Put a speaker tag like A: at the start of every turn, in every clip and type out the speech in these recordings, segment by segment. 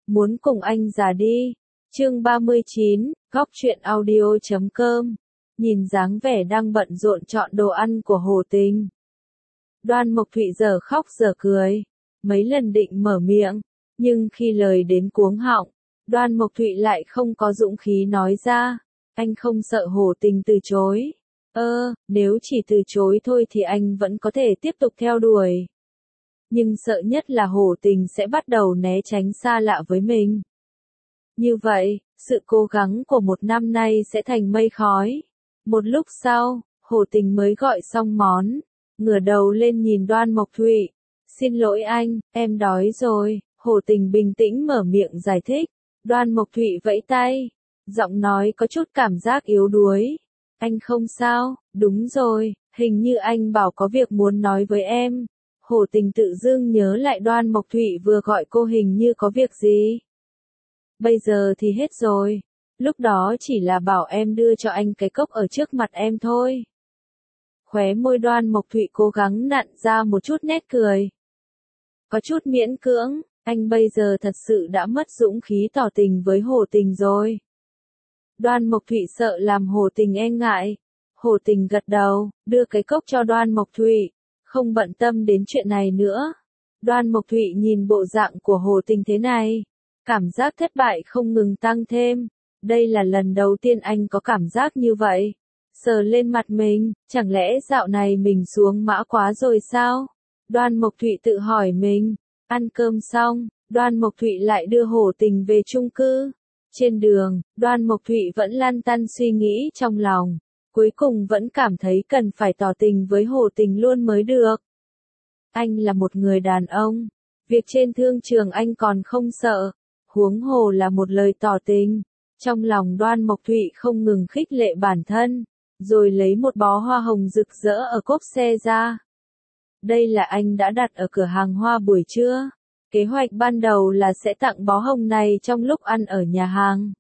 A: muốn cùng anh già đi. Chương 39, góc truyện audio.com. Nhìn dáng vẻ đang bận rộn chọn đồ ăn của Hồ Tình, Đoan Mộc Thụy giờ khóc giờ cười, mấy lần định mở miệng, nhưng khi lời đến cuống họng, Đoan Mộc Thụy lại không có dũng khí nói ra. Anh không sợ Hồ Tình từ chối. Nếu chỉ từ chối thôi thì anh vẫn có thể tiếp tục theo đuổi. Nhưng sợ nhất là Hồ Tình sẽ bắt đầu né tránh xa lạ với mình. Như vậy, sự cố gắng của một năm nay sẽ thành mây khói. Một lúc sau, Hồ Tình mới gọi xong món, ngửa đầu lên nhìn Đoan Mộc Thụy. Xin lỗi anh, em đói rồi. Hồ Tình bình tĩnh mở miệng giải thích. Đoan Mộc Thụy vẫy tay, giọng nói có chút cảm giác yếu đuối. Anh không sao, đúng rồi, hình như anh bảo có việc muốn nói với em. Hồ Tình tự dưng nhớ lại Đoan Mộc Thụy vừa gọi cô hình như có việc gì. Bây giờ thì hết rồi, lúc đó chỉ là bảo em đưa cho anh cái cốc ở trước mặt em thôi. Khóe môi Đoan Mộc Thụy cố gắng nặn ra một chút nét cười. Có chút miễn cưỡng, anh bây giờ thật sự đã mất dũng khí tỏ tình với Hồ Tình rồi. Đoan Mộc Thụy sợ làm Hồ Tình e ngại. Hồ Tình gật đầu, đưa cái cốc cho Đoan Mộc Thụy, không bận tâm đến chuyện này nữa. Đoan Mộc Thụy nhìn bộ dạng của Hồ Tình thế này, cảm giác thất bại không ngừng tăng thêm. Đây là lần đầu tiên anh có cảm giác như vậy. Sờ lên mặt mình, chẳng lẽ dạo này mình xuống mã quá rồi sao? Đoan Mộc Thụy tự hỏi mình. Ăn cơm xong, Đoan Mộc Thụy lại đưa Hồ Tình về chung cư. Trên đường, Đoan Mộc Thụy vẫn lăn tăn suy nghĩ trong lòng. Cuối cùng vẫn cảm thấy cần phải tỏ tình với Hồ Tình luôn mới được. Anh là một người đàn ông. Việc trên thương trường anh còn không sợ. Huống hồ là một lời tỏ tình. Trong lòng Đoan Mộc Thụy không ngừng khích lệ bản thân. Rồi lấy một bó hoa hồng rực rỡ ở cốp xe ra. Đây là anh đã đặt ở cửa hàng hoa buổi trưa. Kế hoạch ban đầu là sẽ tặng bó hồng này trong lúc ăn ở nhà hàng.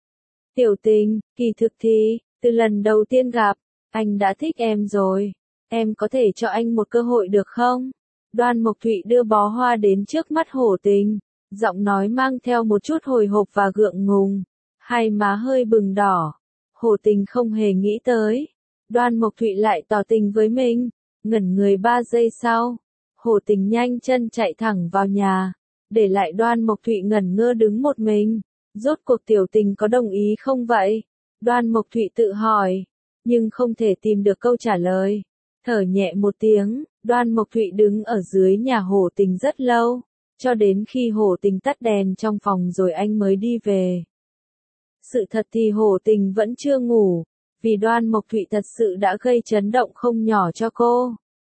A: Tiểu Tình, kỳ thực thì, từ lần đầu tiên gặp, anh đã thích em rồi. Em có thể cho anh một cơ hội được không? Đoan Mộc Thụy đưa bó hoa đến trước mắt Hồ Tình, giọng nói mang theo một chút hồi hộp và gượng ngùng, hai má hơi bừng đỏ. Hồ Tình không hề nghĩ tới, Đoan Mộc Thụy lại tỏ tình với mình. Ngẩn người 3 giây sau, Hồ Tình nhanh chân chạy thẳng vào nhà, để lại Đoan Mộc Thụy ngẩn ngơ đứng một mình. Rốt cuộc Tiểu Tình có đồng ý không vậy? Đoan Mộc Thụy tự hỏi, nhưng không thể tìm được câu trả lời. Thở nhẹ một tiếng, Đoan Mộc Thụy đứng ở dưới nhà Hồ Tình rất lâu, cho đến khi Hồ Tình tắt đèn trong phòng rồi anh mới đi về. Sự thật thì Hồ Tình vẫn chưa ngủ, vì Đoan Mộc Thụy thật sự đã gây chấn động không nhỏ cho cô.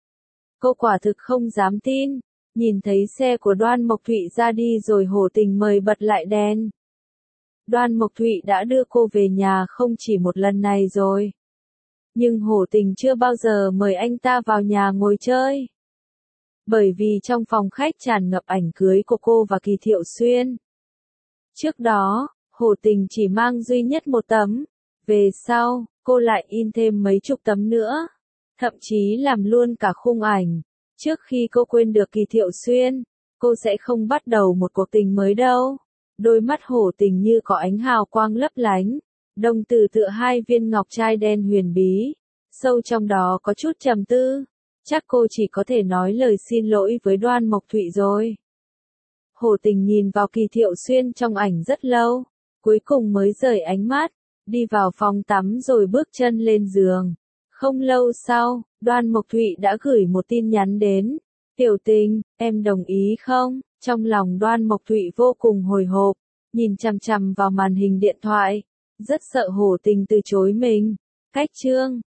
A: Cô quả thực không dám tin, nhìn thấy xe của Đoan Mộc Thụy ra đi rồi Hồ Tình mời bật lại đèn. Đoan Mộc Thụy đã đưa cô về nhà không chỉ một lần này rồi. Nhưng Hồ Tình chưa bao giờ mời anh ta vào nhà ngồi chơi. Bởi vì trong phòng khách tràn ngập ảnh cưới của cô và Kỳ Thiệu Xuyên. Trước đó, Hồ Tình chỉ mang duy nhất một tấm. Về sau, cô lại in thêm mấy chục tấm nữa. Thậm chí làm luôn cả khung ảnh. Trước khi cô quên được Kỳ Thiệu Xuyên, cô sẽ không bắt đầu một cuộc tình mới đâu. Đôi mắt Hồ Tình như có ánh hào quang lấp lánh. Đồng tử tựa hai viên ngọc trai đen huyền bí. Sâu trong đó có chút trầm tư. Chắc cô chỉ có thể nói lời xin lỗi với Đoan Mộc Thụy rồi. Hồ Tình nhìn vào Kỳ Thiệu Xuyên trong ảnh rất lâu. Cuối cùng mới rời ánh mắt. Đi vào phòng tắm rồi bước chân lên giường. Không lâu sau, Đoan Mộc Thụy đã gửi một tin nhắn đến. Tiểu Tình, em đồng ý không? Trong lòng Đoan Mộc Thụy vô cùng hồi hộp, nhìn chằm chằm vào màn hình điện thoại. Rất sợ Hồ Tình từ chối mình. Cách chương